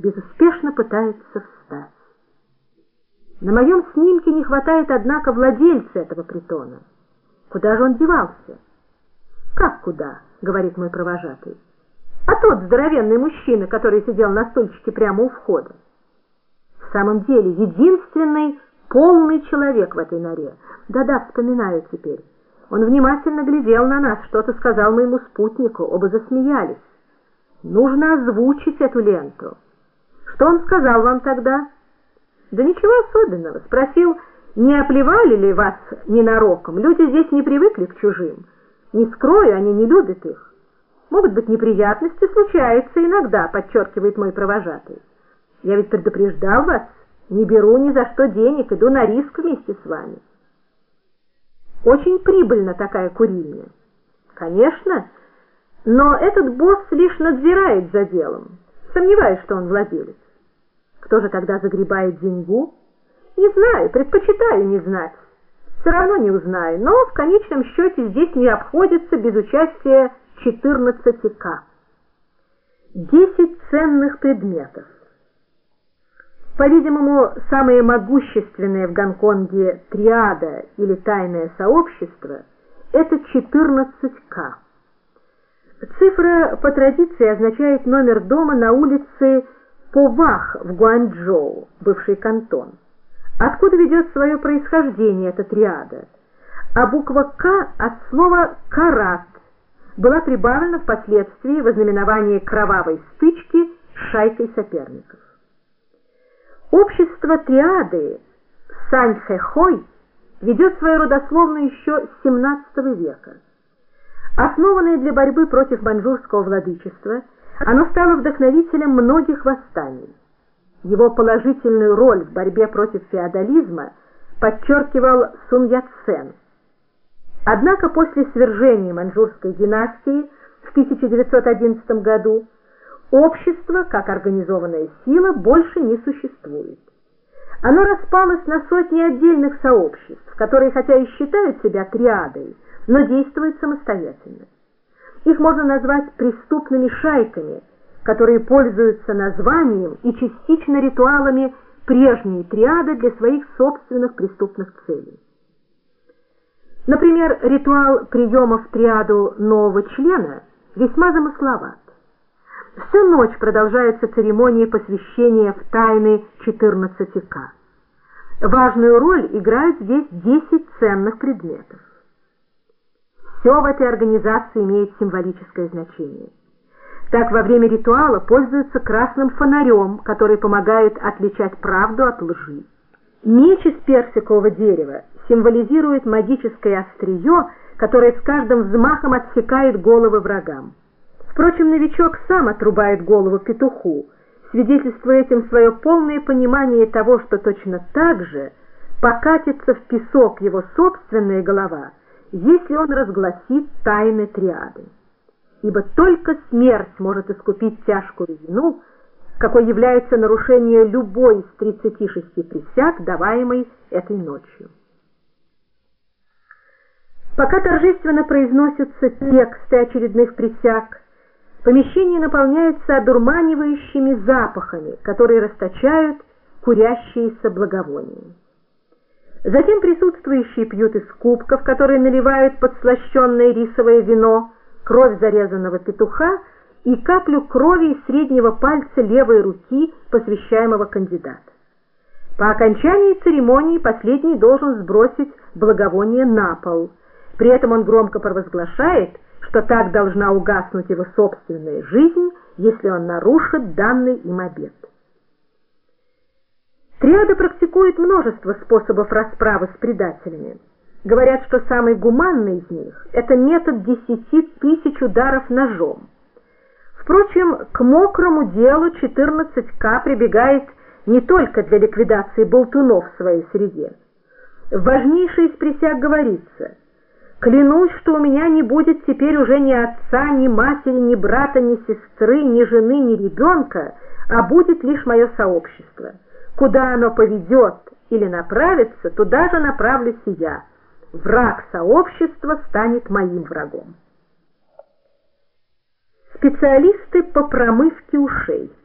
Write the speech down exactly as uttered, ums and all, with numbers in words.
безуспешно пытается встать. На моем снимке не хватает, однако, владельца этого притона. Куда же он девался? «Как куда?» — говорит мой провожатый. «А тот здоровенный мужчина, который сидел на стульчике прямо у входа». В самом деле, единственный полный человек в этой норе. Да-да, вспоминаю теперь. Он внимательно глядел на нас, что-то сказал моему спутнику, оба засмеялись. Нужно озвучить эту ленту. Что он сказал вам тогда? Да ничего особенного. Спросил, не оплевали ли вас ненароком? Люди здесь не привыкли к чужим. Не скрою, они не любят их. Могут быть неприятности, случается иногда, подчеркивает мой провожатый. Я ведь предупреждал вас, не беру ни за что денег, иду на риск вместе с вами. Очень прибыльна такая курильня. Конечно, но этот босс лишь надзирает за делом. Сомневаюсь, что он владелец. Кто же тогда загребает деньгу? Не знаю, предпочитаю не знать. Все равно не узнаю, но в конечном счете здесь не обходится без участия четырнадцати ка. десять ценных предметов. По-видимому, самые могущественные в Гонконге триада или тайное сообщество – это четырнадцать ка. Цифра по традиции означает номер дома на улице Повах в Гуанчжоу, бывший Кантон. Откуда ведет свое происхождение эта триада? А буква «К» от слова «карат» была прибавлена впоследствии в ознаменовании кровавой стычки с шайкой соперников. Общество триады Саньхэхой ведет свою родословную еще с семнадцатого века. Основанное для борьбы против маньчжурского владычества, оно стало вдохновителем многих восстаний. Его положительную роль в борьбе против феодализма подчеркивал Сун Яцен. Однако после свержения маньчжурской династии в тысяча девятьсот одиннадцатом году общество, как организованная сила, больше не существует. Оно распалось на сотни отдельных сообществ, которые хотя и считают себя триадой, но действуют самостоятельно. Их можно назвать преступными шайками, которые пользуются названием и частично ритуалами прежней триады для своих собственных преступных целей. Например, ритуал приема в триаду нового члена весьма замысловат. Всю ночь продолжаются церемонии посвящения в тайны четырнадцати ка. Важную роль играют здесь десять ценных предметов. Все в этой организации имеет символическое значение. Так, во время ритуала пользуются красным фонарем, который помогает отличать правду от лжи. Меч из персикового дерева символизирует магическое острие, которое с каждым взмахом отсекает головы врагам. Впрочем, новичок сам отрубает голову петуху, свидетельствуя этим свое полное понимание того, что точно так же покатится в песок его собственная голова, если он разгласит тайны триады. Ибо только смерть может искупить тяжкую вину, какой является нарушение любой из тридцати шести присяг, даваемой этой ночью. Пока торжественно произносятся тексты очередных присяг, помещение наполняется одурманивающими запахами, которые расточают курящиеся благовония. Затем присутствующие пьют из кубков, которые наливают подслащенное рисовое вино, кровь зарезанного петуха и каплю крови из среднего пальца левой руки посвящаемого кандидата. По окончании церемонии последний должен сбросить благовоние на пол. При этом он громко провозглашает, что так должна угаснуть его собственная жизнь, если он нарушит данный им обет. Триада практикует множество способов расправы с предателями. Говорят, что самый гуманный из них – это метод десяти тысяч ударов ножом. Впрочем, к мокрому делу четырнадцать ка прибегает не только для ликвидации болтунов в своей среде. В важнейшей из присяг говорится: «Клянусь, что у меня не будет теперь уже ни отца, ни матери, ни брата, ни сестры, ни жены, ни ребенка, а будет лишь мое сообщество. Куда оно поведет или направится, туда же направлюсь и я. Враг сообщества станет моим врагом». Специалисты по промывке ушей.